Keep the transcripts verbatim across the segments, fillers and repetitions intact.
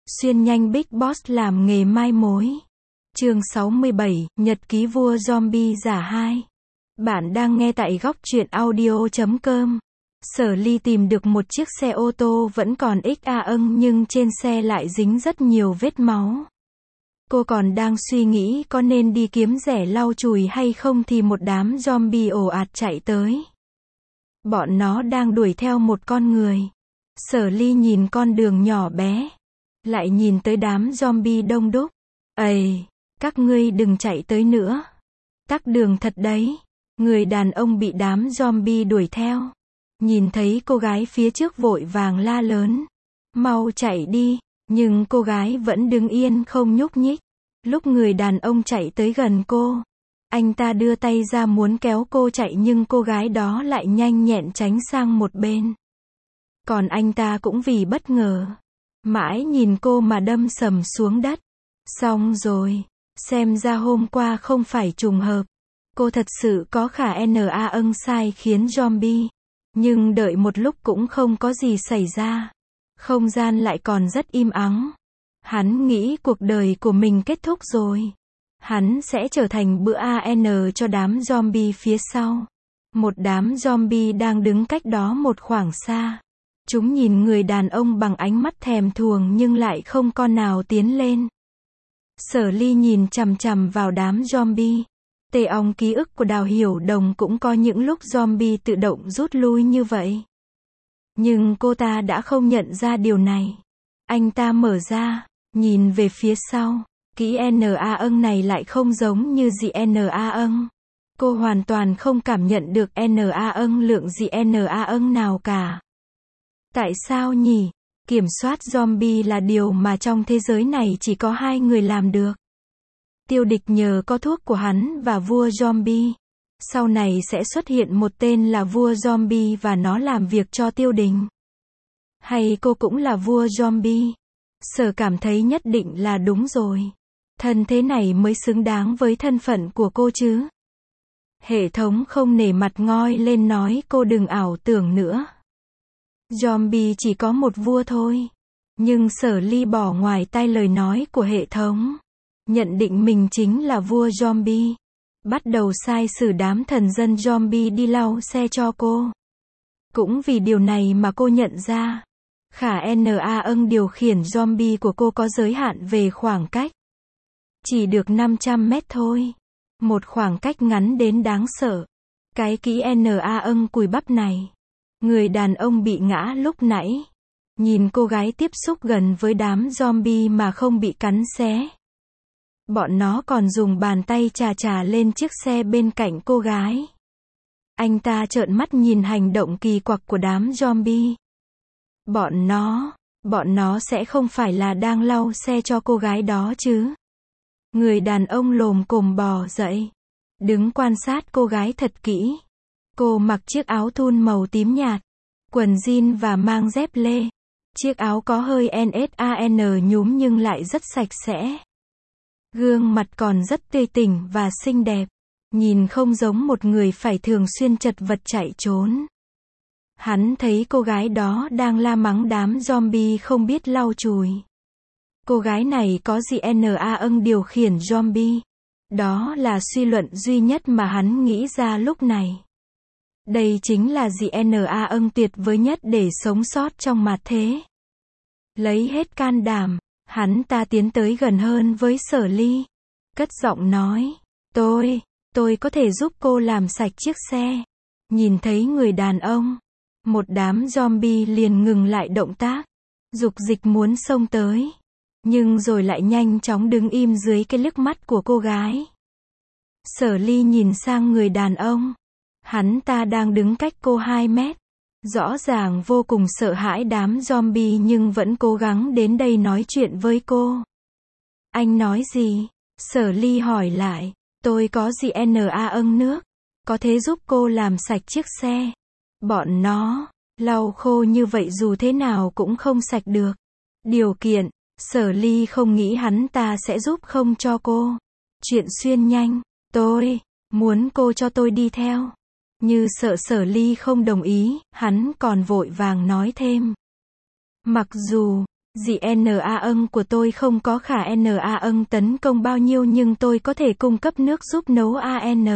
Xuyên nhanh Big Boss làm nghề mai mối. Chương sáu mươi bảy, Nhật ký vua zombie giả hai. Bạn đang nghe tại góc truyện audio chấm com. Sở Ly tìm được một chiếc xe ô tô vẫn còn ích a âng nhưng trên xe lại dính rất nhiều vết máu. Cô còn đang suy nghĩ có nên đi kiếm rẻ lau chùi hay không thì một đám zombie ồ ạt chạy tới. Bọn nó đang đuổi theo một con người. Sở Ly nhìn con đường nhỏ bé, lại nhìn tới đám zombie đông đúc. Ầy, các ngươi đừng chạy tới nữa. Tắc đường thật đấy. Người đàn ông bị đám zombie đuổi theo. Nhìn thấy cô gái phía trước vội vàng la lớn. Mau chạy đi, nhưng cô gái vẫn đứng yên không nhúc nhích. Lúc người đàn ông chạy tới gần cô, anh ta đưa tay ra muốn kéo cô chạy nhưng cô gái đó lại nhanh nhẹn tránh sang một bên. Còn anh ta cũng vì bất ngờ, mãi nhìn cô mà đâm sầm xuống đất. Xong rồi, xem ra hôm qua không phải trùng hợp. Cô thật sự có khả na âng sai khiến zombie. Nhưng đợi một lúc cũng không có gì xảy ra. Không gian lại còn rất im ắng. Hắn nghĩ cuộc đời của mình kết thúc rồi. Hắn sẽ trở thành bữa ăn cho đám zombie phía sau. Một đám zombie đang đứng cách đó một khoảng xa. Chúng nhìn người đàn ông bằng ánh mắt thèm thuồng nhưng lại không con nào tiến lên. Sở Ly nhìn chằm chằm vào đám zombie. Tê ong ký ức của Đào Hiểu Đồng cũng có những lúc zombie tự động rút lui như vậy. Nhưng cô ta đã không nhận ra điều này. Anh ta mở ra, nhìn về phía sau. Kỹ na âng này lại không giống như dị na âng. Cô hoàn toàn không cảm nhận được na âng lượng dị na âng nào cả. Tại sao nhỉ? Kiểm soát zombie là điều mà trong thế giới này chỉ có hai người làm được. Tiêu Địch nhờ có thuốc của hắn và vua zombie. Sau này sẽ xuất hiện một tên là vua zombie và nó làm việc cho Tiêu Đình. Hay cô cũng là vua zombie? Sở cảm thấy nhất định là đúng rồi. Thân thế này mới xứng đáng với thân phận của cô chứ. Hệ thống không nể mặt ngoi lên nói cô đừng ảo tưởng nữa. Zombie chỉ có một vua thôi. Nhưng Sở Ly bỏ ngoài tai lời nói của hệ thống. Nhận định mình chính là vua zombie. Bắt đầu sai sử đám thần dân zombie đi lau xe cho cô. Cũng vì điều này mà cô nhận ra. Khả na âng điều khiển zombie của cô có giới hạn về khoảng cách. Chỉ được năm trăm mét thôi. Một khoảng cách ngắn đến đáng sợ. Cái kỹ na âng cùi bắp này. Người đàn ông bị ngã lúc nãy. Nhìn cô gái tiếp xúc gần với đám zombie mà không bị cắn xé. Bọn nó còn dùng bàn tay chà chà lên chiếc xe bên cạnh cô gái. Anh ta trợn mắt nhìn hành động kỳ quặc của đám zombie. Bọn nó, bọn nó sẽ không phải là đang lau xe cho cô gái đó chứ. Người đàn ông lồm cồm bò dậy. Đứng quan sát cô gái thật kỹ. Cô mặc chiếc áo thun màu tím nhạt. Quần jean và mang dép lê. Chiếc áo có hơi san nhúm nhưng lại rất sạch sẽ. Gương mặt còn rất tươi tỉnh và xinh đẹp. Nhìn không giống một người phải thường xuyên chật vật chạy trốn. Hắn thấy cô gái đó đang la mắng đám zombie không biết lau chùi. Cô gái này có dị na âng điều khiển zombie. Đó là suy luận duy nhất mà hắn nghĩ ra lúc này. Đây chính là dị na âng tuyệt vời nhất để sống sót trong mặt thế. Lấy hết can đảm, hắn ta tiến tới gần hơn với Sở Ly. Cất giọng nói, tôi, tôi có thể giúp cô làm sạch chiếc xe. Nhìn thấy người đàn ông, một đám zombie liền ngừng lại động tác. Dục dịch muốn xông tới. Nhưng rồi lại nhanh chóng đứng im dưới cái liếc mắt của cô gái. Sở Ly nhìn sang người đàn ông. Hắn ta đang đứng cách cô hai mét. Rõ ràng vô cùng sợ hãi đám zombie nhưng vẫn cố gắng đến đây nói chuyện với cô. Anh nói gì? Sở Ly hỏi lại. Tôi có dị na âng nước. Có thể giúp cô làm sạch chiếc xe. Bọn nó, lau khô như vậy dù thế nào cũng không sạch được. Điều kiện, Sở Ly không nghĩ hắn ta sẽ giúp không cho cô. Chuyện xuyên nhanh. Tôi, muốn cô cho tôi đi theo. Như sợ Sở Ly không đồng ý, hắn còn vội vàng nói thêm. Mặc dù, Dị N A âng của tôi không có khả N A âng tấn công bao nhiêu nhưng tôi có thể cung cấp nước giúp nấu A N.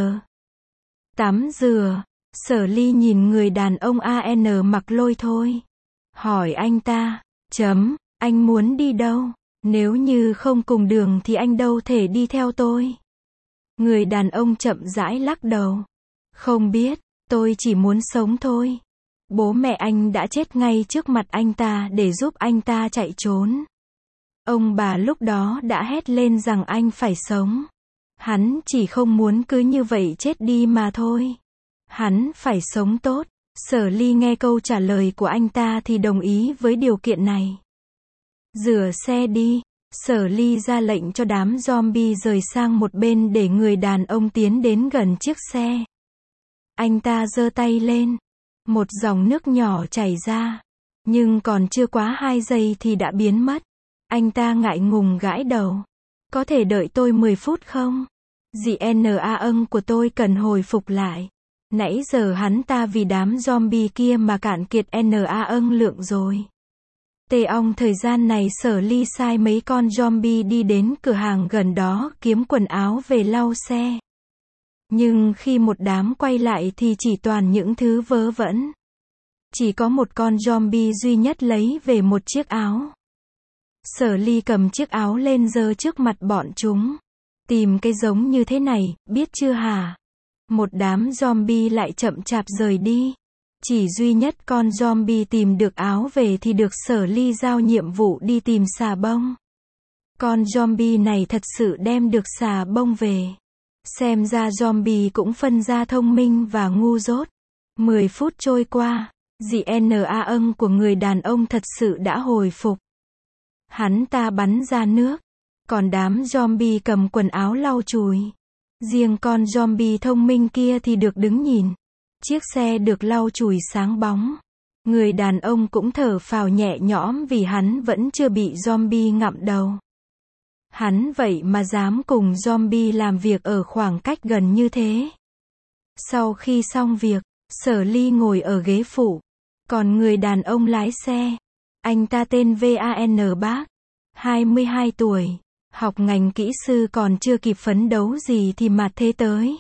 Tắm rửa. Sở Ly nhìn người đàn ông A N mặc lôi thôi. Hỏi anh ta. Chấm. Anh muốn đi đâu? Nếu như không cùng đường thì anh đâu thể đi theo tôi. Người đàn ông chậm rãi lắc đầu. Không biết, tôi chỉ muốn sống thôi. Bố mẹ anh đã chết ngay trước mặt anh ta để giúp anh ta chạy trốn. Ông bà lúc đó đã hét lên rằng anh phải sống. Hắn chỉ không muốn cứ như vậy chết đi mà thôi. Hắn phải sống tốt. Sở Ly nghe câu trả lời của anh ta thì đồng ý với điều kiện này. Rửa xe đi. Sở Ly ra lệnh cho đám zombie rời sang một bên để người đàn ông tiến đến gần chiếc xe. Anh ta giơ tay lên. Một dòng nước nhỏ chảy ra. Nhưng còn chưa quá hai giây thì đã biến mất. Anh ta ngại ngùng gãi đầu. Có thể đợi tôi mười phút không? Dị N A âng của tôi cần hồi phục lại. Nãy giờ hắn ta vì đám zombie kia mà cạn kiệt N A âng lượng rồi. Tê ong thời gian này Sở Ly sai mấy con zombie đi đến cửa hàng gần đó kiếm quần áo về lau xe. Nhưng khi một đám quay lại thì chỉ toàn những thứ vớ vẩn. Chỉ có một con zombie duy nhất lấy về một chiếc áo. Sở Ly cầm chiếc áo lên giơ trước mặt bọn chúng. Tìm cái giống như thế này, biết chưa hả? Một đám zombie lại chậm chạp rời đi. Chỉ duy nhất con zombie tìm được áo về thì được Sở Ly giao nhiệm vụ đi tìm xà bông. Con zombie này thật sự đem được xà bông về. Xem ra zombie cũng phân ra thông minh và ngu dốt. mười phút trôi qua, dị N A âng của người đàn ông thật sự đã hồi phục. Hắn ta bắn ra nước. Còn đám zombie cầm quần áo lau chùi. Riêng con zombie thông minh kia thì được đứng nhìn. Chiếc xe được lau chùi sáng bóng. Người đàn ông cũng thở phào nhẹ nhõm vì hắn vẫn chưa bị zombie ngậm đầu. Hắn vậy mà dám cùng zombie làm việc ở khoảng cách gần như thế. Sau khi xong việc, Sở Ly ngồi ở ghế phụ. Còn người đàn ông lái xe. Anh ta tên Van Bác. hai mươi hai tuổi. Học ngành kỹ sư còn chưa kịp phấn đấu gì thì mặt thế tới.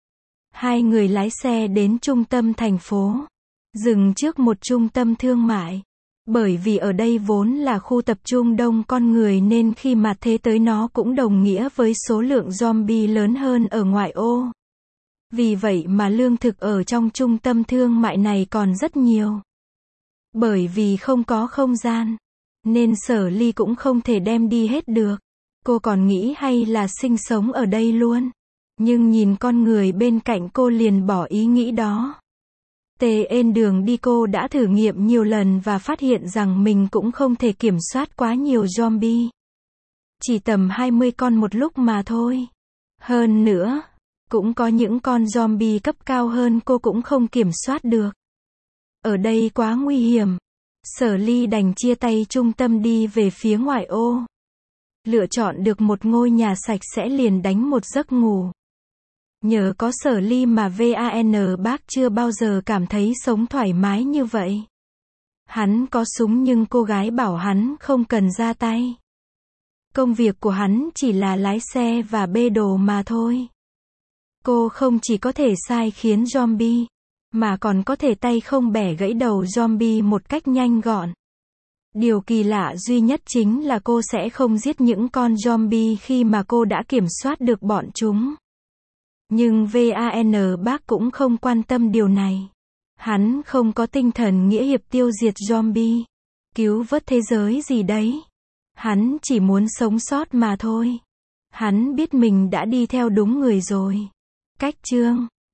Hai người lái xe đến trung tâm thành phố. Dừng trước một trung tâm thương mại. Bởi vì ở đây vốn là khu tập trung đông con người nên khi mặt thế tới nó cũng đồng nghĩa với số lượng zombie lớn hơn ở ngoại ô. Vì vậy mà lương thực ở trong trung tâm thương mại này còn rất nhiều. Bởi vì không có không gian, nên Sở Ly cũng không thể đem đi hết được. Cô còn nghĩ hay là sinh sống ở đây luôn. Nhưng nhìn con người bên cạnh cô liền bỏ ý nghĩ đó. Trên đường đi cô đã thử nghiệm nhiều lần và phát hiện rằng mình cũng không thể kiểm soát quá nhiều zombie. Chỉ tầm hai mươi con một lúc mà thôi. Hơn nữa, cũng có những con zombie cấp cao hơn cô cũng không kiểm soát được. Ở đây quá nguy hiểm. Sở Ly đành chia tay trung tâm đi về phía ngoại ô. Lựa chọn được một ngôi nhà sạch sẽ liền đánh một giấc ngủ. Nhờ có Sở Ly mà Van Bác chưa bao giờ cảm thấy sống thoải mái như vậy. Hắn có súng nhưng cô gái bảo hắn không cần ra tay. Công việc của hắn chỉ là lái xe và bê đồ mà thôi. Cô không chỉ có thể sai khiến zombie, mà còn có thể tay không bẻ gãy đầu zombie một cách nhanh gọn. Điều kỳ lạ duy nhất chính là cô sẽ không giết những con zombie khi mà cô đã kiểm soát được bọn chúng. Nhưng Van Bác cũng không quan tâm điều này. Hắn không có tinh thần nghĩa hiệp tiêu diệt zombie, cứu vớt thế giới gì đấy. Hắn chỉ muốn sống sót mà thôi. Hắn biết mình đã đi theo đúng người rồi. Cách chương